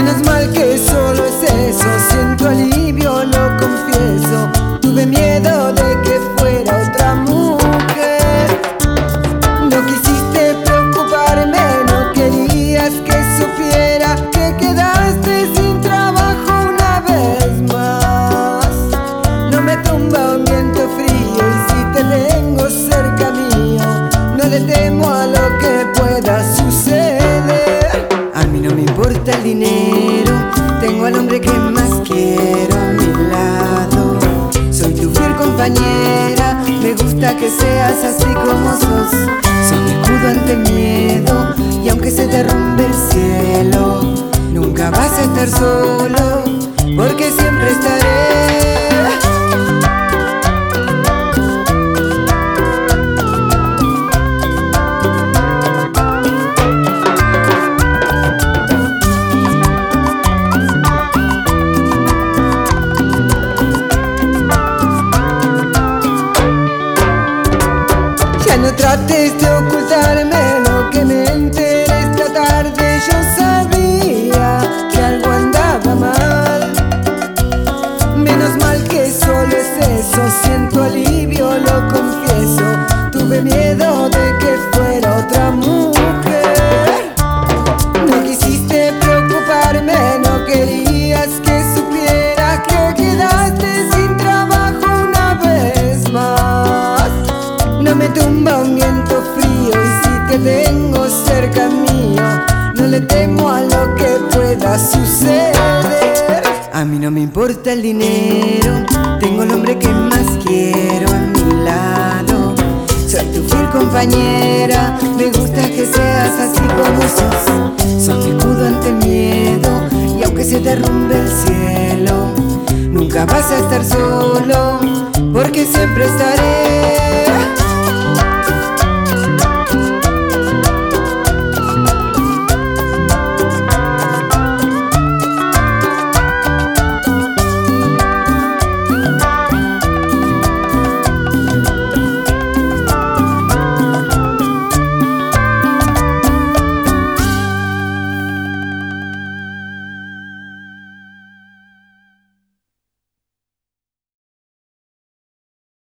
Menos mal que solo es eso, siento alivio, lo confieso. Tuve miedo de que fuera otra mujer. No quisiste preocuparme, no querías que supiera que quedaste sin trabajo una vez más. No me tumba un viento frío y si te tengo cerca mío, no le temo a lo que pueda suceder. A mí no me importa el dinero, tengo al hombre que más quiero a mi lado. Soy tu fiel compañera, me gusta que seas así como sos. Soy mi escudo ante el miedo y aunque se derrumbe el cielo, nunca vas a estar solo, porque siempre estaré. Ya no trates de ocultarme lo que me enteré esta tarde. Yo sabía que algo andaba mal. Menos mal que solo es eso, siento alivio, lo confieso. Tuve miedo de que fuera otra mujer. No quisiste preocuparme, no querías que supiera que quedaste sin trabajo una vez más. No me tumba un viento frío y si te tengo cerca mío, no le temo a lo que pueda suceder. A mí no me importa el dinero, tengo el hombre que más quiero a mi lado. Soy tu fiel compañera, me gusta que seas así como sos. Soy mi escudo ante el miedo y aunque se derrumbe el cielo, nunca vas a estar solo, porque siempre estaré.